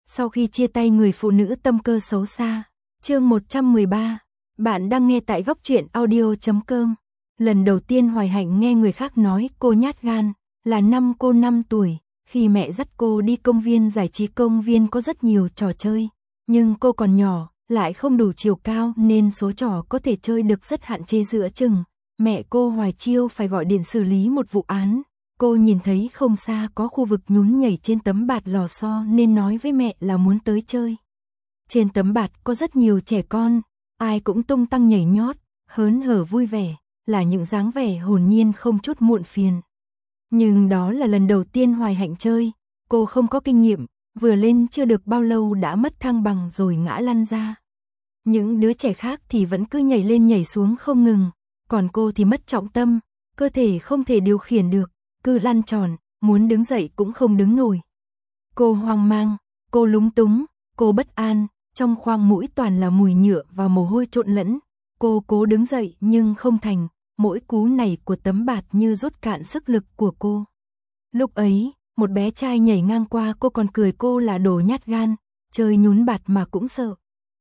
Sau khi chia tay người phụ nữ tâm cơ xấu xa. Chương 113. Bạn đang nghe tại góc truyện audio.com. Lần đầu tiên Hoài Hạnh nghe người khác nói cô nhát gan, là năm cô 5 tuổi, khi mẹ dắt cô đi công viên giải trí. Công viên có rất nhiều trò chơi, nhưng cô còn nhỏ, lại không đủ chiều cao nên số trò có thể chơi được rất hạn chế. Giữa chừng, mẹ cô Hoài Chiêu phải gọi điện xử lý một vụ án. Cô nhìn thấy không xa có khu vực nhún nhảy trên tấm bạt lò xo nên nói với mẹ là muốn tới chơi. Trên tấm bạt có rất nhiều trẻ con, ai cũng tung tăng nhảy nhót, hớn hở vui vẻ, là những dáng vẻ hồn nhiên không chút muộn phiền. Nhưng đó là lần đầu tiên Hoài Hạnh chơi, cô không có kinh nghiệm, vừa lên chưa được bao lâu đã mất thăng bằng rồi ngã lăn ra. Những đứa trẻ khác thì vẫn cứ nhảy lên nhảy xuống không ngừng, còn cô thì mất trọng tâm, cơ thể không thể điều khiển được, cứ lăn tròn, muốn đứng dậy cũng không đứng nổi. Cô hoang mang, cô lúng túng, cô bất an, trong khoang mũi toàn là mùi nhựa và mồ hôi trộn lẫn. Cô cố đứng dậy nhưng không thành, mỗi cú này của tấm bạt như rút cạn sức lực của cô. Lúc ấy, một bé trai nhảy ngang qua cô còn cười cô là đồ nhát gan, chơi nhún bạt mà cũng sợ.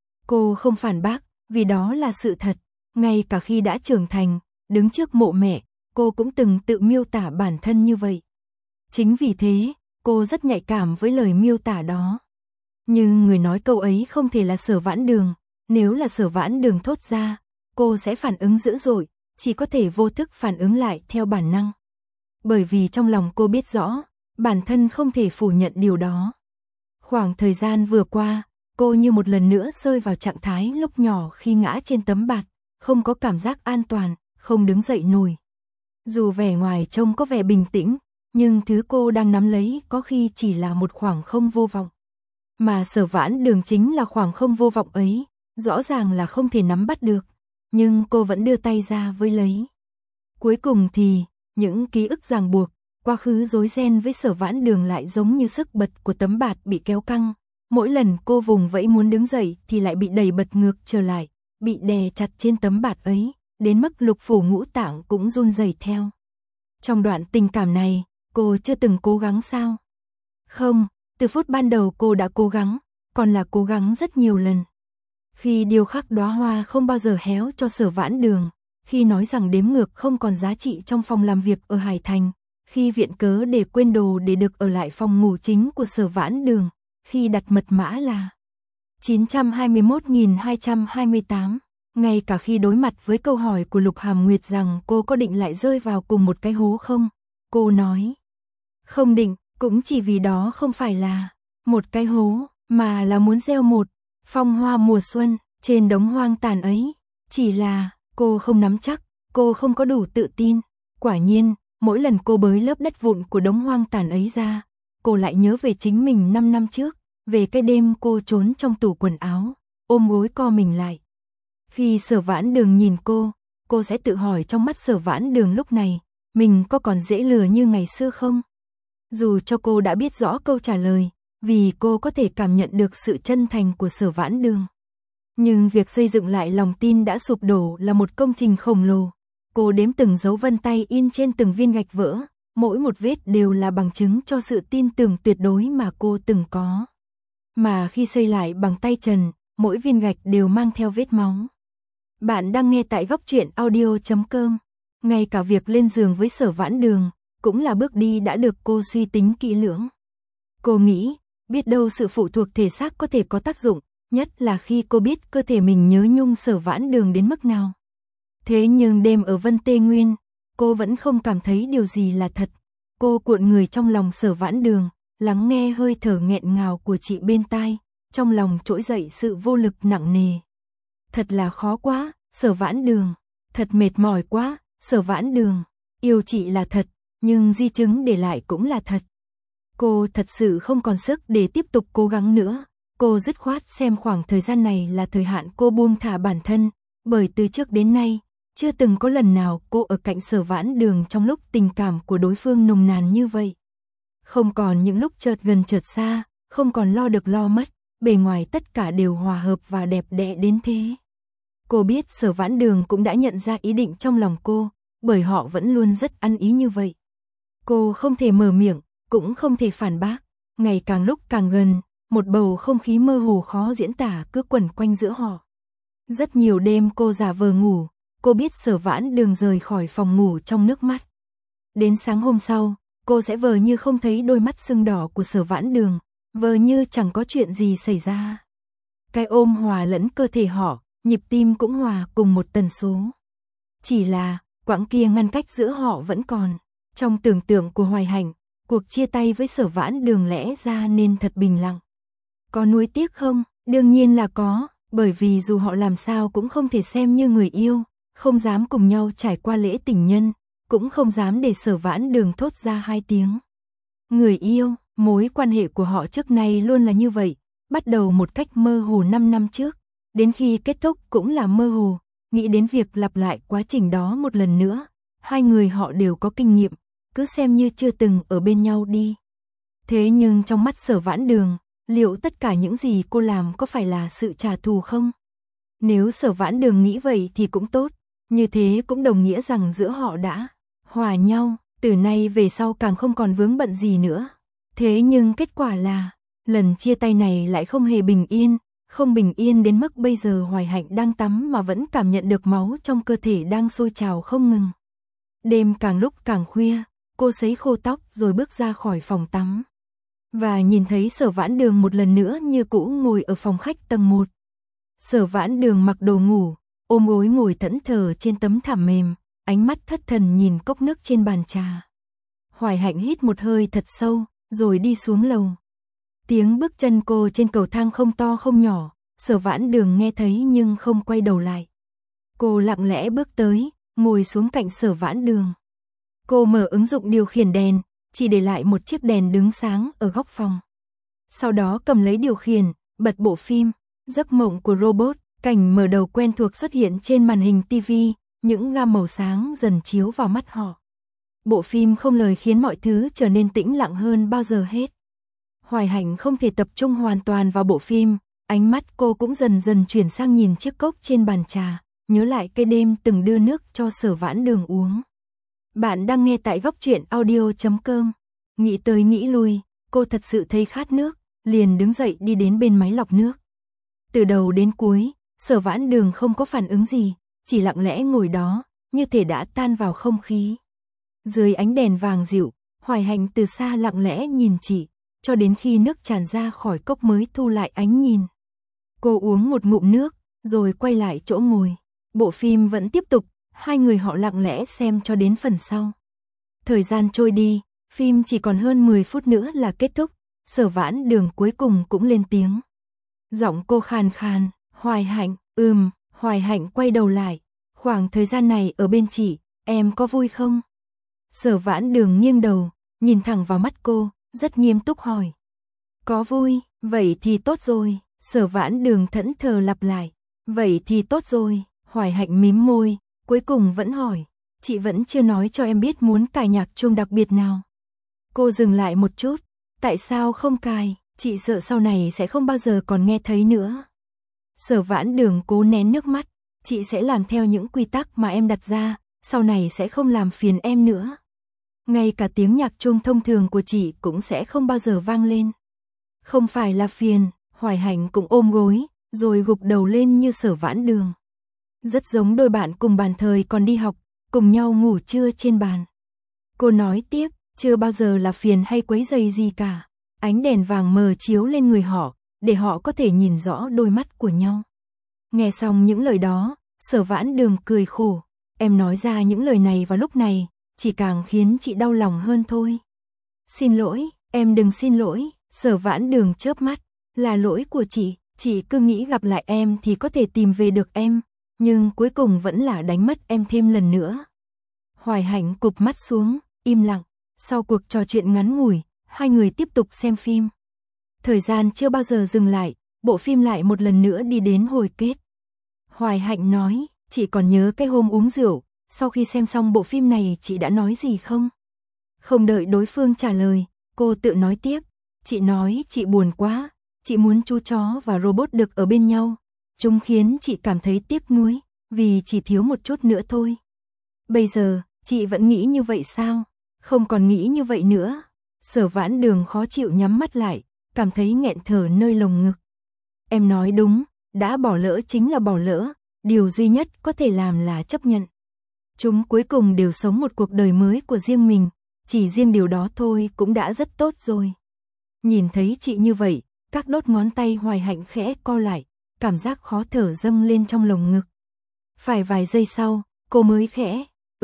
Cô không phản bác, vì đó là sự thật. Ngay cả khi đã trưởng thành, đứng trước mộ mẹ, cô cũng từng tự miêu tả bản thân như vậy. Chính vì thế, cô rất nhạy cảm với lời miêu tả đó. Nhưng người nói câu ấy không thể là Sở Vãn Đường, nếu là Sở Vãn Đường thốt ra, cô sẽ phản ứng dữ dội, chỉ có thể vô thức phản ứng lại theo bản năng. Bởi vì trong lòng cô biết rõ, bản thân không thể phủ nhận điều đó. Khoảng thời gian vừa qua, cô như một lần nữa rơi vào trạng thái lúc nhỏ khi ngã trên tấm bạt, không có cảm giác an toàn, không đứng dậy nổi. Dù vẻ ngoài trông có vẻ bình tĩnh, nhưng thứ cô đang nắm lấy có khi chỉ là một khoảng không vô vọng. Mà Sở Vãn Đường chính là khoảng không vô vọng ấy, rõ ràng là không thể nắm bắt được, nhưng cô vẫn đưa tay ra với lấy. Cuối cùng thì, những ký ức ràng buộc, quá khứ rối ren với Sở Vãn Đường lại giống như sức bật của tấm bạt bị kéo căng. Mỗi lần cô vùng vẫy muốn đứng dậy thì lại bị đẩy bật ngược trở lại, bị đè chặt trên tấm bạt ấy, đến mức lục phủ ngũ tạng cũng run rẩy theo. Trong đoạn tình cảm này, cô chưa từng cố gắng sao? Không, từ phút ban đầu cô đã cố gắng, còn là cố gắng rất nhiều lần. Khi điêu khắc đóa hoa không bao giờ héo cho Sở Vãn Đường, khi nói rằng đếm ngược không còn giá trị trong phòng làm việc ở Hải Thành, khi viện cớ để quên đồ để được ở lại phòng ngủ chính của Sở Vãn Đường, khi đặt mật mã là 921.228, ngay cả khi đối mặt với câu hỏi của Lục Hàm Nguyệt rằng cô có định lại rơi vào cùng một cái hố không, cô nói không định, cũng chỉ vì đó không phải là một cái hố, mà là muốn gieo một phong hoa mùa xuân trên đống hoang tàn ấy. Chỉ là cô không nắm chắc, cô không có đủ tự tin. Quả nhiên, mỗi lần cô bới lớp đất vụn của đống hoang tàn ấy ra, cô lại nhớ về chính mình 5 năm trước, về cái đêm cô trốn trong tủ quần áo, ôm gối co mình lại. Khi Sở Vãn Đường nhìn cô sẽ tự hỏi trong mắt Sở Vãn Đường lúc này, mình có còn dễ lừa như ngày xưa không? Dù cho cô đã biết rõ câu trả lời, vì cô có thể cảm nhận được sự chân thành của Sở Vãn Đường. Nhưng việc xây dựng lại lòng tin đã sụp đổ là một công trình khổng lồ. Cô đếm từng dấu vân tay in trên từng viên gạch vỡ, mỗi một vết đều là bằng chứng cho sự tin tưởng tuyệt đối mà cô từng có. Mà khi xây lại bằng tay trần, mỗi viên gạch đều mang theo vết máu. Bạn đang nghe tại góc truyện audio.com. Ngay cả việc lên giường với Sở Vãn Đường cũng là bước đi đã được cô suy tính kỹ lưỡng. Cô nghĩ, biết đâu sự phụ thuộc thể xác có thể có tác dụng, nhất là khi cô biết cơ thể mình nhớ nhung Sở Vãn Đường đến mức nào. Thế nhưng đêm ở Vân Tê Nguyên, cô vẫn không cảm thấy điều gì là thật. Cô cuộn người trong lòng Sở Vãn Đường, lắng nghe hơi thở nghẹn ngào của chị bên tai, trong lòng trỗi dậy sự vô lực nặng nề. Thật là khó quá, Sở Vãn Đường, thật mệt mỏi quá, Sở Vãn Đường, yêu chị là thật, nhưng di chứng để lại cũng là thật. Cô thật sự không còn sức để tiếp tục cố gắng nữa. Cô dứt khoát xem khoảng thời gian này là thời hạn cô buông thả bản thân, bởi từ trước đến nay, chưa từng có lần nào cô ở cạnh Sở Vãn Đường trong lúc tình cảm của đối phương nồng nàn như vậy. Không còn những lúc chợt gần chợt xa, không còn lo được lo mất, bề ngoài tất cả đều hòa hợp và đẹp đẽ đến thế. Cô biết Sở Vãn Đường cũng đã nhận ra ý định trong lòng cô, bởi họ vẫn luôn rất ăn ý như vậy. Cô không thể mở miệng, cũng không thể phản bác, ngày càng lúc càng gần, một bầu không khí mơ hồ khó diễn tả cứ quẩn quanh giữa họ. Rất nhiều đêm cô giả vờ ngủ, cô biết Sở Vãn Đường rời khỏi phòng ngủ trong nước mắt. Đến sáng hôm sau, cô sẽ vờ như không thấy đôi mắt sưng đỏ của Sở Vãn Đường, vờ như chẳng có chuyện gì xảy ra. Cái ôm hòa lẫn cơ thể họ, nhịp tim cũng hòa cùng một tần số. Chỉ là, quãng kia ngăn cách giữa họ vẫn còn. Trong tưởng tượng của Hoài Hạnh, cuộc chia tay với Sở Vãn Đường lẽ ra nên thật bình lặng. Có nuối tiếc không? Đương nhiên là có, bởi vì dù họ làm sao cũng không thể xem như người yêu, không dám cùng nhau trải qua lễ tình nhân, cũng không dám để Sở Vãn Đường thốt ra hai tiếng. Người yêu, mối quan hệ của họ trước nay luôn là như vậy, bắt đầu một cách mơ hồ 5 năm trước, đến khi kết thúc cũng là mơ hồ, nghĩ đến việc lặp lại quá trình đó một lần nữa, hai người họ đều có kinh nghiệm, cứ xem như chưa từng ở bên nhau đi. Thế nhưng trong mắt Sở Vãn Đường, liệu tất cả những gì cô làm có phải là sự trả thù không? Nếu Sở Vãn Đường nghĩ vậy thì cũng tốt, như thế cũng đồng nghĩa rằng giữa họ đã hòa nhau, từ nay về sau càng không còn vướng bận gì nữa. Thế nhưng kết quả là, lần chia tay này lại không hề bình yên, không bình yên đến mức bây giờ Hoài Hạnh đang tắm mà vẫn cảm nhận được máu trong cơ thể đang sôi trào không ngừng. Đêm càng lúc càng khuya, cô sấy khô tóc rồi bước ra khỏi phòng tắm. Và nhìn thấy Sở Vãn Đường một lần nữa như cũ ngồi ở phòng khách tầng 1. Sở Vãn Đường mặc đồ ngủ, ôm gối ngồi thẫn thờ trên tấm thảm mềm, ánh mắt thất thần nhìn cốc nước trên bàn trà. Hoài Hạnh hít một hơi thật sâu, rồi đi xuống lầu. Tiếng bước chân cô trên cầu thang không to không nhỏ, Sở Vãn Đường nghe thấy nhưng không quay đầu lại. Cô lặng lẽ bước tới, ngồi xuống cạnh Sở Vãn Đường. Cô mở ứng dụng điều khiển đèn, chỉ để lại một chiếc đèn đứng sáng ở góc phòng. Sau đó cầm lấy điều khiển, bật bộ phim Giấc mộng của robot, cảnh mở đầu quen thuộc xuất hiện trên màn hình TV, những gam màu sáng dần chiếu vào mắt họ. Bộ phim không lời khiến mọi thứ trở nên tĩnh lặng hơn bao giờ hết. Hoài Hạnh không thể tập trung hoàn toàn vào bộ phim, ánh mắt cô cũng dần dần chuyển sang nhìn chiếc cốc trên bàn trà, nhớ lại cái đêm từng đưa nước cho Sở Vãn Đường uống. Bạn đang nghe tại Góc Truyện Audio.com. Nghĩ tới nghĩ lui, cô thật sự thấy khát nước, liền đứng dậy đi đến bên máy lọc nước. Từ đầu đến cuối, Sở Vãn Đường không có phản ứng gì, chỉ lặng lẽ ngồi đó, như thể đã tan vào không khí. Dưới ánh đèn vàng dịu, Hoài Hạnh từ xa lặng lẽ nhìn chị, cho đến khi nước tràn ra khỏi cốc mới thu lại ánh nhìn. Cô uống một ngụm nước, rồi quay lại chỗ ngồi. Bộ phim vẫn tiếp tục, hai người họ lặng lẽ xem cho đến phần sau. Thời gian trôi đi, phim chỉ còn hơn 10 phút nữa là kết thúc, Sở Vãn Đường cuối cùng cũng lên tiếng. Giọng cô khàn khàn, Hoài Hạnh, Hoài Hạnh quay đầu lại, khoảng thời gian này ở bên chị, em có vui không? Sở Vãn Đường nghiêng đầu, nhìn thẳng vào mắt cô, rất nghiêm túc hỏi. Có vui, vậy thì tốt rồi, Sở Vãn Đường thẫn thờ lặp lại. Vậy thì tốt rồi, Hoài Hạnh mím môi, cuối cùng vẫn hỏi. Chị vẫn chưa nói cho em biết muốn cài nhạc chuông đặc biệt nào. Cô dừng lại một chút, tại sao không cài, chị sợ sau này sẽ không bao giờ còn nghe thấy nữa. Sở Vãn Đường cố nén nước mắt, chị sẽ làm theo những quy tắc mà em đặt ra, sau này sẽ không làm phiền em nữa. Ngay cả tiếng nhạc chuông thông thường của chị cũng sẽ không bao giờ vang lên. Không phải là phiền, Hoài Hạnh cũng ôm gối, rồi gục đầu lên như Sở Vãn Đường. Rất giống đôi bạn cùng bàn thời còn đi học, cùng nhau ngủ trưa trên bàn. Cô nói tiếp, chưa bao giờ là phiền hay quấy rầy gì cả. Ánh đèn vàng mờ chiếu lên người họ, để họ có thể nhìn rõ đôi mắt của nhau. Nghe xong những lời đó, Sở Vãn Đường cười khổ. Em nói ra những lời này vào lúc này, chỉ càng khiến chị đau lòng hơn thôi. Xin lỗi, em đừng xin lỗi, Sở Vãn Đường chớp mắt. Là lỗi của chị cứ nghĩ gặp lại em thì có thể tìm về được em, nhưng cuối cùng vẫn là đánh mất em thêm lần nữa. Hoài Hạnh cụp mắt xuống, im lặng. Sau cuộc trò chuyện ngắn ngủi, hai người tiếp tục xem phim. Thời gian chưa bao giờ dừng lại, bộ phim lại một lần nữa đi đến hồi kết. Hoài Hạnh nói, chị còn nhớ cái hôm uống rượu, sau khi xem xong bộ phim này chị đã nói gì không? Không đợi đối phương trả lời, cô tự nói tiếp. Chị nói chị buồn quá, chị muốn chú chó và robot được ở bên nhau. Chúng khiến chị cảm thấy tiếc nuối, vì chỉ thiếu một chút nữa thôi. Bây giờ, chị vẫn nghĩ như vậy sao? Không còn nghĩ như vậy nữa. Sở Vãn Đường khó chịu nhắm mắt lại, cảm thấy nghẹn thở nơi lồng ngực. Em nói đúng, đã bỏ lỡ chính là bỏ lỡ, điều duy nhất có thể làm là chấp nhận. Chúng cuối cùng đều sống một cuộc đời mới của riêng mình, chỉ riêng điều đó thôi cũng đã rất tốt rồi. Nhìn thấy chị như vậy, các đốt ngón tay Hoài Hạnh khẽ co lại, cảm giác khó thở dâng lên trong lồng ngực. Phải vài giây sau, cô mới khẽ,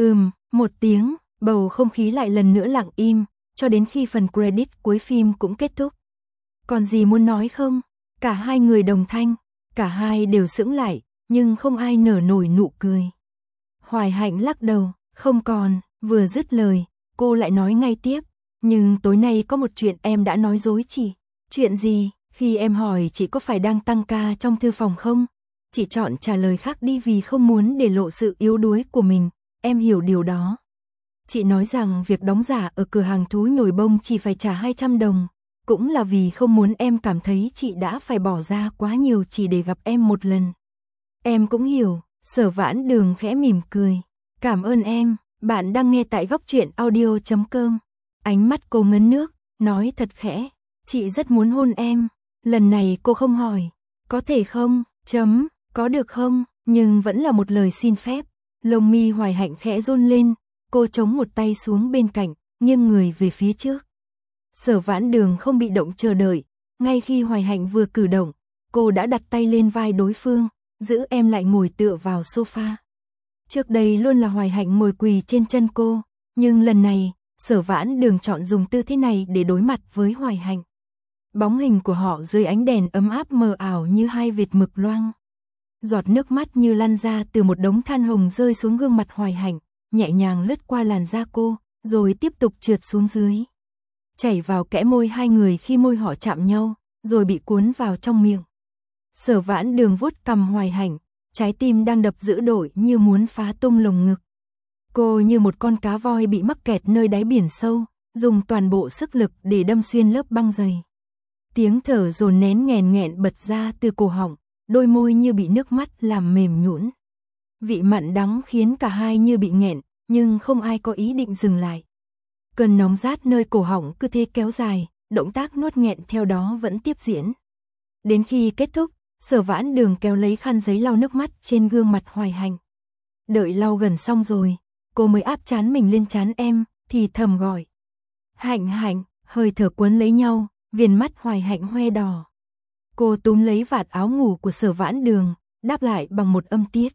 một tiếng, bầu không khí lại lần nữa lặng im, cho đến khi phần credit cuối phim cũng kết thúc. Còn gì muốn nói không? Cả hai người đồng thanh, cả hai đều sững lại, nhưng không ai nở nổi nụ cười. Hoài Hạnh lắc đầu, không còn, vừa dứt lời, cô lại nói ngay tiếp, nhưng tối nay có một chuyện em đã nói dối chị. Chuyện gì? Khi em hỏi chị có phải đang tăng ca trong thư phòng không? Chị chọn trả lời khác đi vì không muốn để lộ sự yếu đuối của mình, em hiểu điều đó. Chị nói rằng việc đóng giả ở cửa hàng thú nhồi bông chỉ phải trả 200 đồng, cũng là vì không muốn em cảm thấy chị đã phải bỏ ra quá nhiều chỉ để gặp em một lần. Em cũng hiểu, Sở Vãn Đường khẽ mỉm cười. Cảm ơn em, bạn đang nghe tại Góc Truyện Audio.com. Ánh mắt cô ngấn nước, nói thật khẽ, chị rất muốn hôn em. Lần này cô không hỏi, có thể không, có được không, nhưng vẫn là một lời xin phép. Lông mi Hoài Hạnh khẽ run lên, cô chống một tay xuống bên cạnh, nghiêng người về phía trước. Sở Vãn Đường không bị động chờ đợi, ngay khi Hoài Hạnh vừa cử động, cô đã đặt tay lên vai đối phương, giữ em lại ngồi tựa vào sofa. Trước đây luôn là Hoài Hạnh ngồi quỳ trên chân cô, nhưng lần này, Sở Vãn Đường chọn dùng tư thế này để đối mặt với Hoài Hạnh. Bóng hình của họ dưới ánh đèn ấm áp mờ ảo như hai vệt mực loang. Giọt nước mắt như lăn ra từ một đống than hồng rơi xuống gương mặt Hoài Hạnh, nhẹ nhàng lướt qua làn da cô, rồi tiếp tục trượt xuống dưới. Chảy vào kẽ môi hai người khi môi họ chạm nhau, rồi bị cuốn vào trong miệng. Sở Vãn Đường vuốt cằm Hoài Hạnh, trái tim đang đập dữ dội như muốn phá tung lồng ngực. Cô như một con cá voi bị mắc kẹt nơi đáy biển sâu, dùng toàn bộ sức lực để đâm xuyên lớp băng dày. Tiếng thở dồn nén nghẹn nghẹn bật ra từ cổ họng, đôi môi như bị nước mắt làm mềm nhũn. Vị mặn đắng khiến cả hai như bị nghẹn, nhưng không ai có ý định dừng lại. Cơn nóng rát nơi cổ họng cứ thế kéo dài, động tác nuốt nghẹn theo đó vẫn tiếp diễn. Đến khi kết thúc, Sở Vãn Đường kéo lấy khăn giấy lau nước mắt trên gương mặt Hoài Hạnh. Đợi lau gần xong rồi, cô mới áp trán mình lên trán em, thì thầm gọi. Hạnh Hạnh, hơi thở cuốn lấy nhau, viền mắt Hoài Hạnh hoe đỏ. Cô túm lấy vạt áo ngủ của Sở Vãn Đường, đáp lại bằng một âm tiết.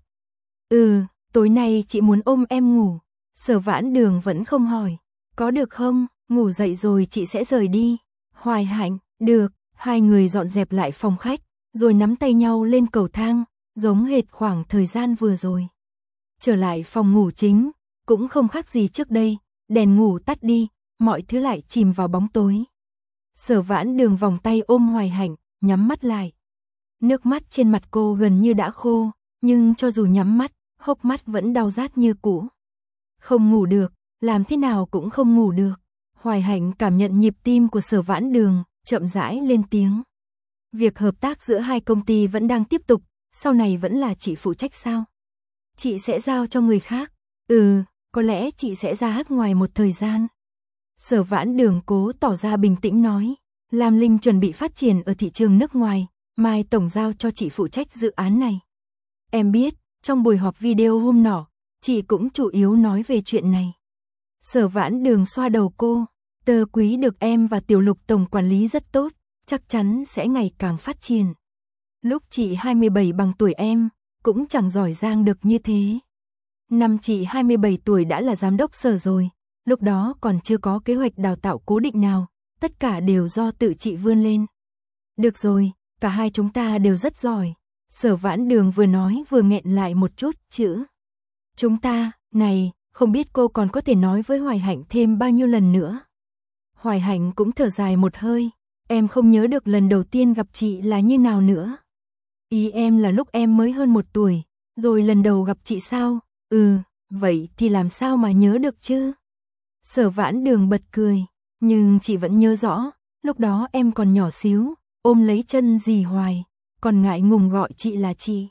Tối nay chị muốn ôm em ngủ. Sở Vãn Đường vẫn không hỏi. Có được không, ngủ dậy rồi chị sẽ rời đi. Hoài Hạnh, được, hai người dọn dẹp lại phòng khách, rồi nắm tay nhau lên cầu thang, giống hệt khoảng thời gian vừa rồi. Trở lại phòng ngủ chính, cũng không khác gì trước đây, đèn ngủ tắt đi, mọi thứ lại chìm vào bóng tối. Sở Vãn Đường vòng tay ôm Hoài Hạnh, nhắm mắt lại. Nước mắt trên mặt cô gần như đã khô, nhưng cho dù nhắm mắt, hốc mắt vẫn đau rát như cũ. Không ngủ được, làm thế nào cũng không ngủ được. Hoài Hạnh cảm nhận nhịp tim của Sở Vãn Đường, chậm rãi lên tiếng. Việc hợp tác giữa hai công ty vẫn đang tiếp tục, sau này vẫn là chị phụ trách sao? Chị sẽ giao cho người khác. Có lẽ chị sẽ ra hát ngoài một thời gian. Sở Vãn Đường cố tỏ ra bình tĩnh nói. Lam Linh chuẩn bị phát triển ở thị trường nước ngoài, mai tổng giao cho chị phụ trách dự án này. Em biết, trong buổi họp video hôm nọ, chị cũng chủ yếu nói về chuyện này. Sở Vãn Đường xoa đầu cô, Tơ Quý được em và Tiểu Lục tổng quản lý rất tốt, chắc chắn sẽ ngày càng phát triển. Lúc chị 27 bằng tuổi em, cũng chẳng giỏi giang được như thế. Năm chị 27 tuổi đã là giám đốc sở rồi, lúc đó còn chưa có kế hoạch đào tạo cố định nào, tất cả đều do tự chị vươn lên. Được rồi, cả hai chúng ta đều rất giỏi. Sở Vãn Đường vừa nói vừa nghẹn lại một chút chữ. Chúng ta, này, không biết cô còn có thể nói với Hoài Hạnh thêm bao nhiêu lần nữa. Hoài Hạnh cũng thở dài một hơi, em không nhớ được lần đầu tiên gặp chị là như nào nữa. Ý em là lúc em mới hơn 1 tuổi, rồi lần đầu gặp chị sao? Vậy thì làm sao mà nhớ được chứ? Sở Vãn Đường bật cười, nhưng chị vẫn nhớ rõ, lúc đó em còn nhỏ xíu, ôm lấy chân dì Hoài, còn ngại ngùng gọi chị là chị.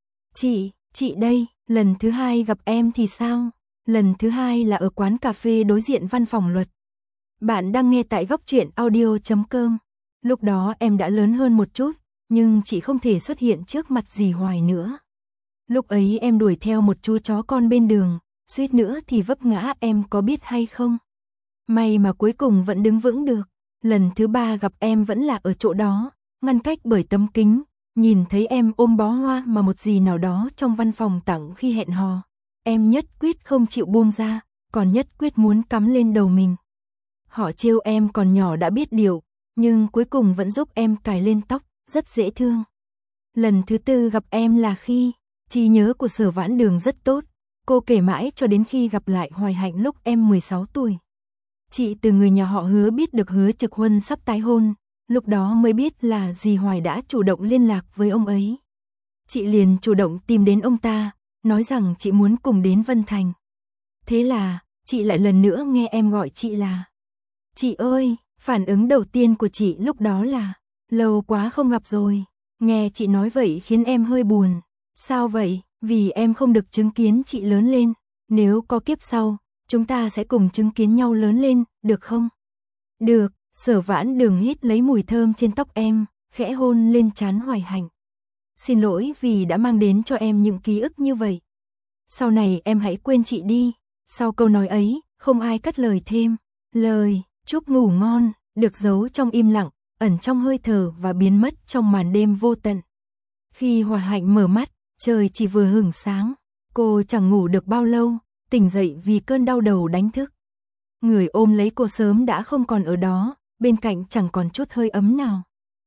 Chị đây, lần thứ hai gặp em thì sao? Lần thứ hai là ở quán cà phê đối diện văn phòng luật. Bạn đang nghe tại Góc Truyện Audio.com. Lúc đó em đã lớn hơn một chút, nhưng chị không thể xuất hiện trước mặt dì Hoài nữa. Lúc ấy em đuổi theo một chú chó con bên đường, suýt nữa thì vấp ngã, em có biết hay không? May mà cuối cùng vẫn đứng vững được. Lần thứ 3 gặp em vẫn là ở chỗ đó, ngăn cách bởi tấm kính, nhìn thấy em ôm bó hoa mà một dì nào đó trong văn phòng tặng khi hẹn hò. Em nhất quyết không chịu buông ra, còn nhất quyết muốn cắm lên đầu mình. Họ trêu em còn nhỏ đã biết điều, nhưng cuối cùng vẫn giúp em cài lên tóc, rất dễ thương. Lần thứ 4 gặp em là khi, trí nhớ của Sở Vãn Đường rất tốt, cô kể mãi cho đến khi gặp lại Hoài Hạnh lúc em 16 tuổi. Chị từ người nhà họ Hứa biết được Hứa Trực Huân sắp tái hôn, lúc đó mới biết là dì Hoài đã chủ động liên lạc với ông ấy. Chị liền chủ động tìm đến ông ta, nói rằng chị muốn cùng đến Vân Thành. Thế là, chị lại lần nữa nghe em gọi chị là chị ơi. Phản ứng đầu tiên của chị lúc đó là lâu quá không gặp rồi. Nghe chị nói vậy khiến em hơi buồn. Sao vậy? Vì em không được chứng kiến chị lớn lên. Nếu có kiếp sau, chúng ta sẽ cùng chứng kiến nhau lớn lên, được không? Được. Sở Vãn Đường hít lấy mùi thơm trên tóc em, khẽ hôn lên trán Hoài Hạnh. Xin lỗi vì đã mang đến cho em những ký ức như vậy. Sau này em hãy quên chị đi. Sau câu nói ấy, không ai cất lời thêm. Lời chúc ngủ ngon được giấu trong im lặng, ẩn trong hơi thở và biến mất trong màn đêm vô tận. Khi Hoài Hạnh mở mắt, trời chỉ vừa hửng sáng. Cô chẳng ngủ được bao lâu, tỉnh dậy vì cơn đau đầu đánh thức. Người ôm lấy cô sớm đã không còn ở đó, bên cạnh chẳng còn chút hơi ấm nào.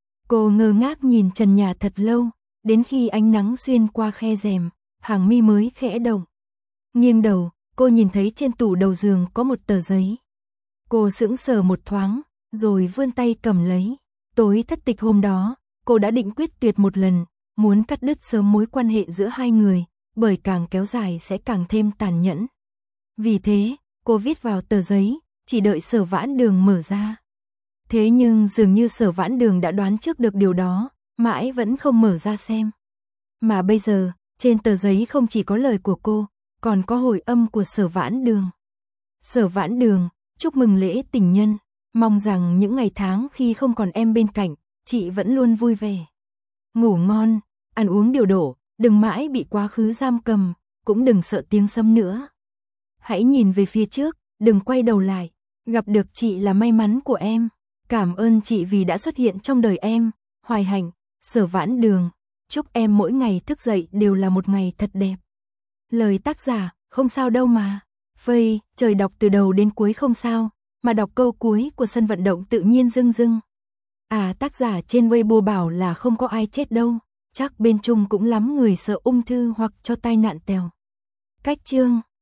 Cô ngơ ngác nhìn trần nhà thật lâu, đến khi ánh nắng xuyên qua khe rèm, hàng mi mới khẽ động. Nghiêng đầu, cô nhìn thấy trên tủ đầu giường có một tờ giấy. Cô sững sờ một thoáng, rồi vươn tay cầm lấy. Tối thất tịch hôm đó, cô đã định quyết tuyệt một lần, muốn cắt đứt sớm mối quan hệ giữa hai người, bởi càng kéo dài sẽ càng thêm tàn nhẫn. Vì thế, cô viết vào tờ giấy, chỉ đợi Sở Vãn Đường mở ra. Thế nhưng dường như Sở Vãn Đường đã đoán trước được điều đó, mãi vẫn không mở ra xem. Mà bây giờ, trên tờ giấy không chỉ có lời của cô, còn có hồi âm của Sở Vãn Đường. Sở Vãn Đường, chúc mừng lễ tình nhân, mong rằng những ngày tháng khi không còn em bên cạnh, chị vẫn luôn vui vẻ. Ngủ ngon, ăn uống điều độ, đừng mãi bị quá khứ giam cầm, cũng đừng sợ tiếng sấm nữa. Hãy nhìn về phía trước, đừng quay đầu lại, gặp được chị là may mắn của em. Cảm ơn chị vì đã xuất hiện trong đời em. Hoài Hạnh, Sở Vãn Đường, chúc em mỗi ngày thức dậy đều là một ngày thật đẹp. Lời tác giả, không sao đâu mà. Phây, trời đọc từ đầu đến cuối không sao, mà đọc câu cuối của sân vận động tự nhiên rưng rưng. À, tác giả trên Weibo bảo là không có ai chết đâu, chắc bên Trung cũng lắm người sợ ung thư hoặc cho tai nạn tèo. Cách chương